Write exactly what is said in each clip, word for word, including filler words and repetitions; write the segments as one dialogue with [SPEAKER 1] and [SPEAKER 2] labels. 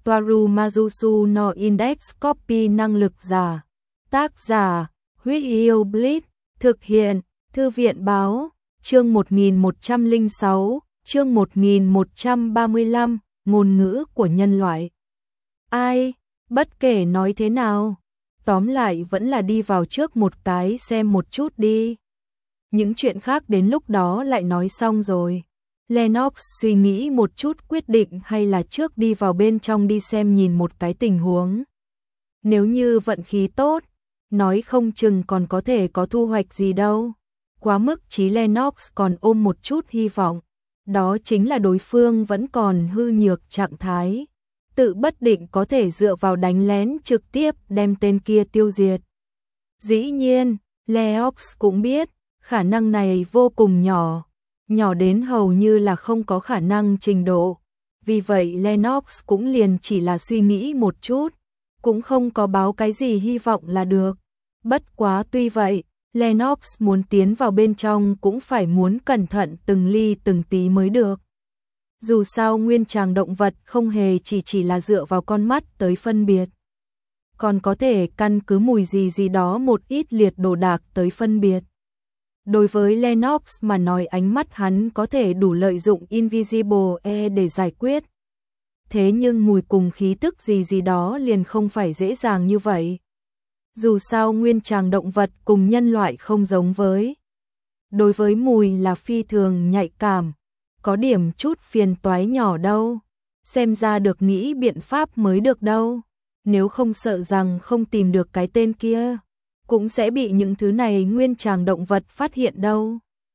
[SPEAKER 1] Toaru Majusu no Index Copy năng lực giả. Tác giả, Huyết Yêu Blitz, thực hiện, Thư viện báo, chương một nghìn một trăm lẻ sáu, chương một nghìn một trăm ba mươi lăm, ngôn ngữ của nhân loại. Ai, bất kể nói thế nào, tóm lại vẫn là đi vào trước một cái xem một chút đi. Những chuyện khác đến lúc đó lại nói xong rồi. Lennox suy nghĩ một chút quyết định hay là trước đi vào bên trong đi xem nhìn một cái tình huống. Nếu như vận khí tốt, nói không chừng còn có thể có thu hoạch gì đâu. Quá mức chí Lennox còn ôm một chút hy vọng. Đó chính là đối phương vẫn còn hư nhược trạng thái. Tự bất định có thể dựa vào đánh lén trực tiếp đem tên kia tiêu diệt. Dĩ nhiên, Lennox cũng biết, khả năng này vô cùng nhỏ. Nhỏ đến hầu như là không có khả năng trình độ. Vì vậy Lennox cũng liền chỉ là suy nghĩ một chút, cũng không có báo cái gì hy vọng là được. Bất quá tuy vậy, Lennox muốn tiến vào bên trong cũng phải muốn cẩn thận từng ly từng tí mới được. Dù sao nguyên tràng động vật không hề chỉ chỉ là dựa vào con mắt tới phân biệt. Còn có thể căn cứ mùi gì gì đó một ít liệt đồ đạc tới phân biệt. Đối với Lennox mà nói ánh mắt hắn có thể đủ lợi dụng Invisible E để giải quyết. Thế nhưng mùi cùng khí tức gì gì đó liền không phải dễ dàng như vậy. Dù sao nguyên tràng động vật cùng nhân loại không giống với. Đối với mùi là phi thường nhạy cảm, có điểm chút phiền toái nhỏ đâu. Xem ra được nghĩ biện pháp mới được đâu. Nếu không sợ rằng không tìm được cái tên kia, cũng sẽ bị những thứ này nguyên tràng động vật phát hiện đâu.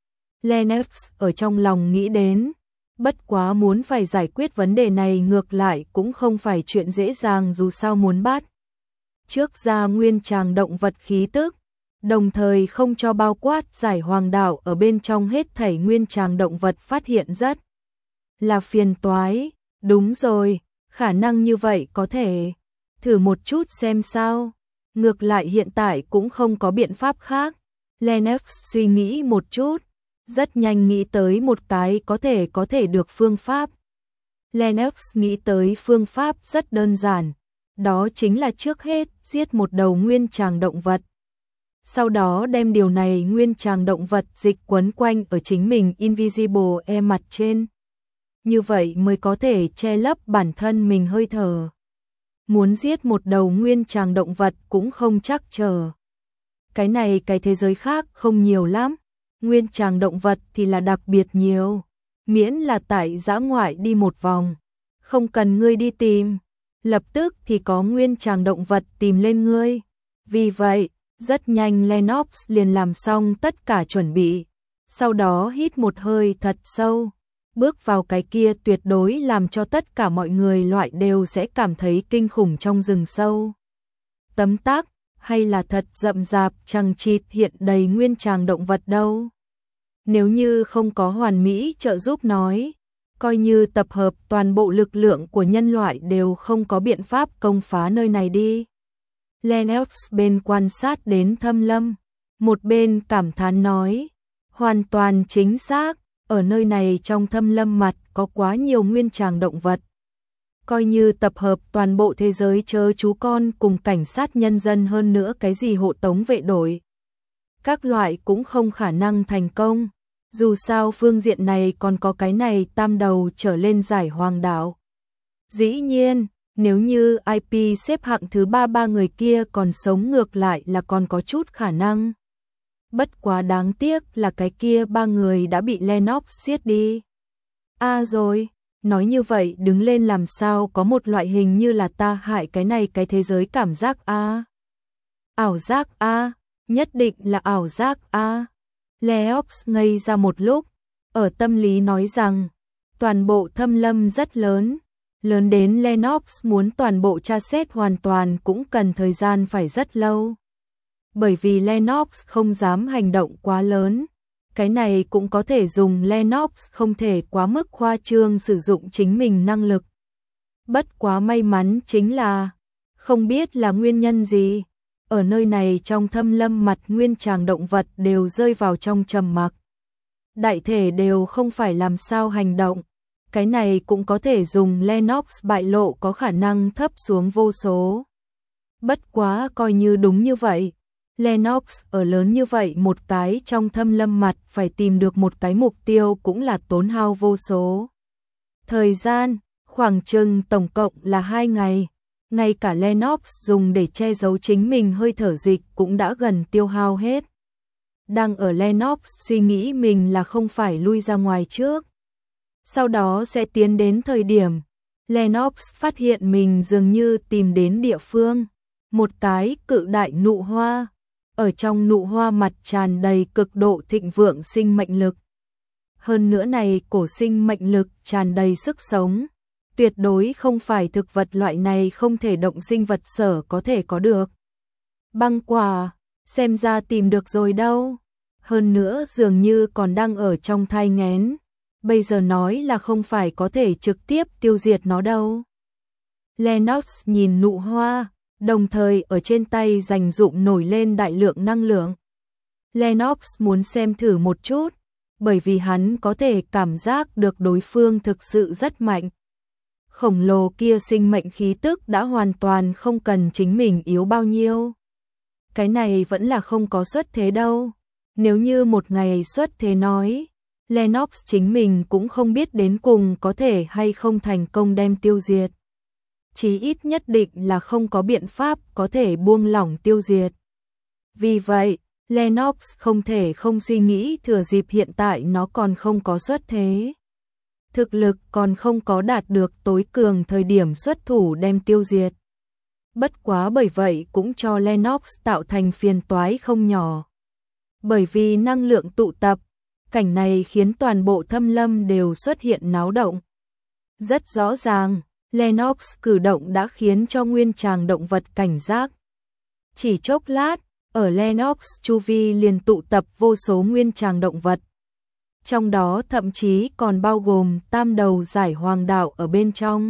[SPEAKER 1] Lennox ở trong lòng nghĩ đến, bất quá muốn phải giải quyết vấn đề này ngược lại cũng không phải chuyện dễ dàng dù sao muốn bắt. Trước ra nguyên tràng động vật khí tức, đồng thời không cho bao quát giải hoàng đảo ở bên trong hết thảy nguyên tràng động vật phát hiện rất là phiền toái. Đúng rồi, khả năng như vậy có thể thử một chút xem sao. Ngược lại hiện tại cũng không có biện pháp khác. Lennox suy nghĩ một chút, rất nhanh nghĩ tới một cái có thể có thể được phương pháp. Lennox nghĩ tới phương pháp rất đơn giản, đó chính là trước hết giết một đầu nguyên tràng động vật. Sau đó đem điều này nguyên tràng động vật dịch quấn quanh ở chính mình Invisible E mặt trên. Như vậy mới có thể che lấp bản thân mình hơi thở. Muốn giết một đầu nguyên tràng động vật cũng không chắc chờ. Cái này cái thế giới khác không nhiều lắm. Nguyên tràng động vật thì là đặc biệt nhiều. Miễn là tại dã ngoại đi một vòng. Không cần ngươi đi tìm. Lập tức thì có nguyên tràng động vật tìm lên ngươi. Vì vậy, rất nhanh Lennox liền làm xong tất cả chuẩn bị. Sau đó hít một hơi thật sâu. Bước vào cái kia tuyệt đối làm cho tất cả mọi người loại đều sẽ cảm thấy kinh khủng trong rừng sâu. Tấm tắc, hay là thật rậm rạp chằng chịt hiện đầy nguyên tràng động vật đâu. Nếu như không có hoàn mỹ trợ giúp nói, coi như tập hợp toàn bộ lực lượng của nhân loại đều không có biện pháp công phá nơi này đi. Lennox bên quan sát đến Thâm Lâm, một bên cảm thán nói, hoàn toàn chính xác. Ở nơi này trong Thâm Lâm mặt có quá nhiều nguyên tràng động vật. Coi như tập hợp toàn bộ thế giới chớ chú con cùng cảnh sát nhân dân hơn nữa cái gì hộ tống vệ đội. Các loại cũng không khả năng thành công. Dù sao phương diện này còn có cái này tam đầu trở lên giải hoàng đảo. Dĩ nhiên, nếu như i pê xếp hạng thứ ba ba người kia còn sống ngược lại là còn có chút khả năng. Bất quá đáng tiếc là cái kia ba người đã bị Lennox giết đi. À rồi, nói như vậy đứng lên làm sao có một loại hình như là ta hại cái này cái thế giới cảm giác a. À. Ảo giác a, à, nhất định là ảo giác a. À. Lennox ngây ra một lúc, ở tâm lý nói rằng, toàn bộ Thâm Lâm rất lớn, lớn đến Lennox muốn toàn bộ tra xét hoàn toàn cũng cần thời gian phải rất lâu. Bởi vì Lennox không dám hành động quá lớn, cái này cũng có thể dùng Lennox không thể quá mức khoa trương sử dụng chính mình năng lực. Bất quá may mắn chính là, không biết là nguyên nhân gì, ở nơi này trong Thâm Lâm mặt nguyên tràng động vật đều rơi vào trong trầm mặc. Đại thể đều không phải làm sao hành động, Cái này cũng có thể dùng Lennox bại lộ có khả năng thấp xuống vô số. Bất quá coi như đúng như vậy. Lennox ở lớn như vậy một cái trong thâm lâm mặt phải tìm được một cái mục tiêu cũng là tốn hao vô số. Thời gian, khoảng chừng tổng cộng là hai ngày. Ngay cả Lennox dùng để che giấu chính mình hơi thở dịch cũng đã gần tiêu hao hết. Đang ở Lennox suy nghĩ mình là không phải lui ra ngoài trước. Sau đó sẽ tiến đến thời điểm. Lennox phát hiện mình dường như tìm đến địa phương. Một cái cự đại nụ hoa. Ở trong nụ hoa mặt tràn đầy cực độ thịnh vượng sinh mệnh lực. Hơn nữa này cổ sinh mệnh lực tràn đầy sức sống. Tuyệt đối không phải thực vật loại này không thể động sinh vật sở có thể có được. Băng quả, xem ra tìm được rồi đâu. Hơn nữa dường như còn đang ở trong thai nghén. Bây giờ nói là không phải có thể trực tiếp tiêu diệt nó đâu. Lennox nhìn nụ hoa, đồng thời ở trên tay dành dụm nổi lên đại lượng năng lượng. Lennox muốn xem thử một chút, bởi vì hắn có thể cảm giác được đối phương thực sự rất mạnh. Khổng lồ kia sinh mệnh khí tức đã hoàn toàn không cần chính mình yếu bao nhiêu. Cái này vẫn là không có xuất thế đâu. Nếu như một ngày xuất thế nói, Lennox chính mình cũng không biết đến cùng có thể hay không thành công đem tiêu diệt. Chí ít nhất định là không có biện pháp có thể buông lỏng tiêu diệt. Vì vậy, Lennox không thể không suy nghĩ thừa dịp hiện tại nó còn không có xuất thế. Thực lực còn không có đạt được tối cường thời điểm xuất thủ đem tiêu diệt. Bất quá bởi vậy cũng cho Lennox tạo thành phiền toái không nhỏ. Bởi vì năng lượng tụ tập, cảnh này khiến toàn bộ thâm lâm đều xuất hiện náo động. Rất rõ ràng, Lennox cử động đã khiến cho nguyên tràng động vật cảnh giác. Chỉ chốc lát, ở Lennox chu vi liền tụ tập vô số nguyên tràng động vật. Trong đó thậm chí còn bao gồm tam đầu giải hoàng đạo ở bên trong.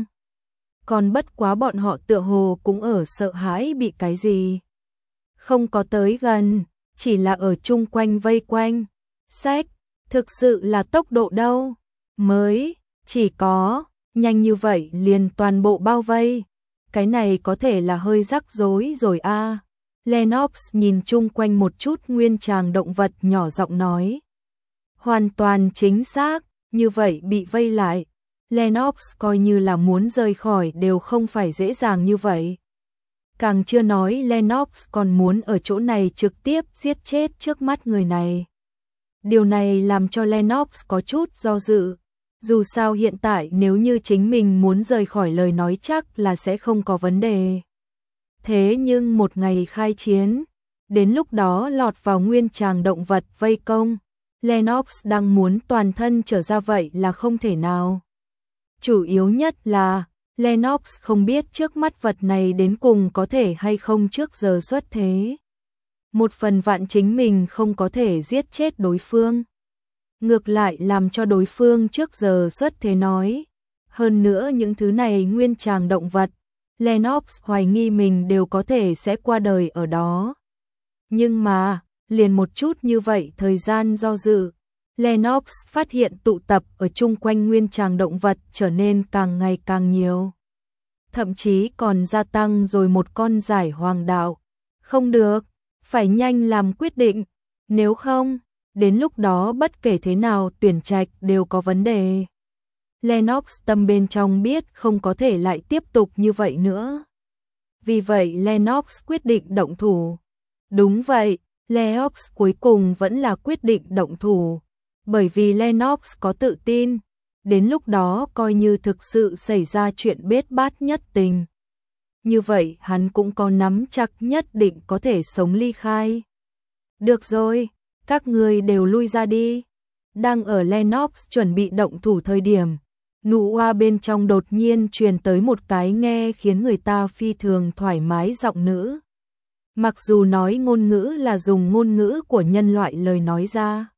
[SPEAKER 1] Còn bất quá bọn họ tựa hồ cũng ở sợ hãi bị cái gì. Không có tới gần, chỉ là ở chung quanh vây quanh. Sách, thực sự là tốc độ đâu. Mới, chỉ có, nhanh như vậy liền toàn bộ bao vây. Cái này có thể là hơi rắc rối rồi a. À. Lennox nhìn chung quanh một chút nguyên tràng động vật nhỏ giọng nói. Hoàn toàn chính xác, như vậy bị vây lại. Lennox coi như là muốn rời khỏi đều không phải dễ dàng như vậy. Càng chưa nói Lennox còn muốn ở chỗ này trực tiếp giết chết trước mắt người này. Điều này làm cho Lennox có chút do dự. Dù sao hiện tại nếu như chính mình muốn rời khỏi lời nói chắc là sẽ không có vấn đề. Thế nhưng một ngày khai chiến, đến lúc đó lọt vào nguyên tràng động vật vây công, Lennox đang muốn toàn thân trở ra vậy là không thể nào. Chủ yếu nhất là Lennox không biết trước mắt vật này đến cùng có thể hay không trước giờ xuất thế. Một phần vạn chính mình không có thể giết chết đối phương. Ngược lại làm cho đối phương trước giờ xuất thế nói. Hơn nữa những thứ này nguyên tràng động vật, Lennox hoài nghi mình đều có thể sẽ qua đời ở đó. Nhưng mà, liền một chút như vậy thời gian do dự, Lennox phát hiện tụ tập ở chung quanh nguyên tràng động vật trở nên càng ngày càng nhiều. Thậm chí còn gia tăng rồi một con giải hoàng đạo. Không được, phải nhanh làm quyết định, nếu không, đến lúc đó bất kể thế nào tuyển trạch đều có vấn đề. Lennox tâm bên trong biết không có thể lại tiếp tục như vậy nữa. Vì vậy Lennox quyết định động thủ. Đúng vậy, Lennox cuối cùng vẫn là quyết định động thủ. Bởi vì Lennox có tự tin, đến lúc đó coi như thực sự xảy ra chuyện bết bát nhất tình. Như vậy hắn cũng có nắm chắc nhất định có thể sống ly khai. Được rồi, các người đều lui ra đi. Đang ở Lennox chuẩn bị động thủ thời điểm, nụ hoa bên trong đột nhiên truyền tới một cái nghe khiến người ta phi thường thoải mái giọng nữ. Mặc dù nói ngôn ngữ là dùng ngôn ngữ của nhân loại lời nói ra.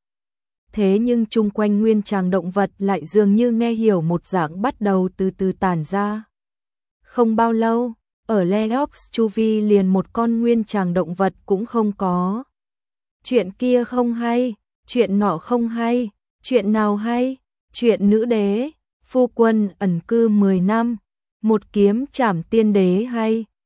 [SPEAKER 1] Thế nhưng chung quanh nguyên tràng động vật lại dường như nghe hiểu một dạng bắt đầu từ từ tản ra. Không bao lâu, ở Lennox chu vi liền một con nguyên tràng động vật cũng không có. Chuyện kia không hay, chuyện nọ không hay, chuyện nào hay, chuyện nữ đế, Phu quân ẩn cư mười năm, một kiếm trảm tiên đế hay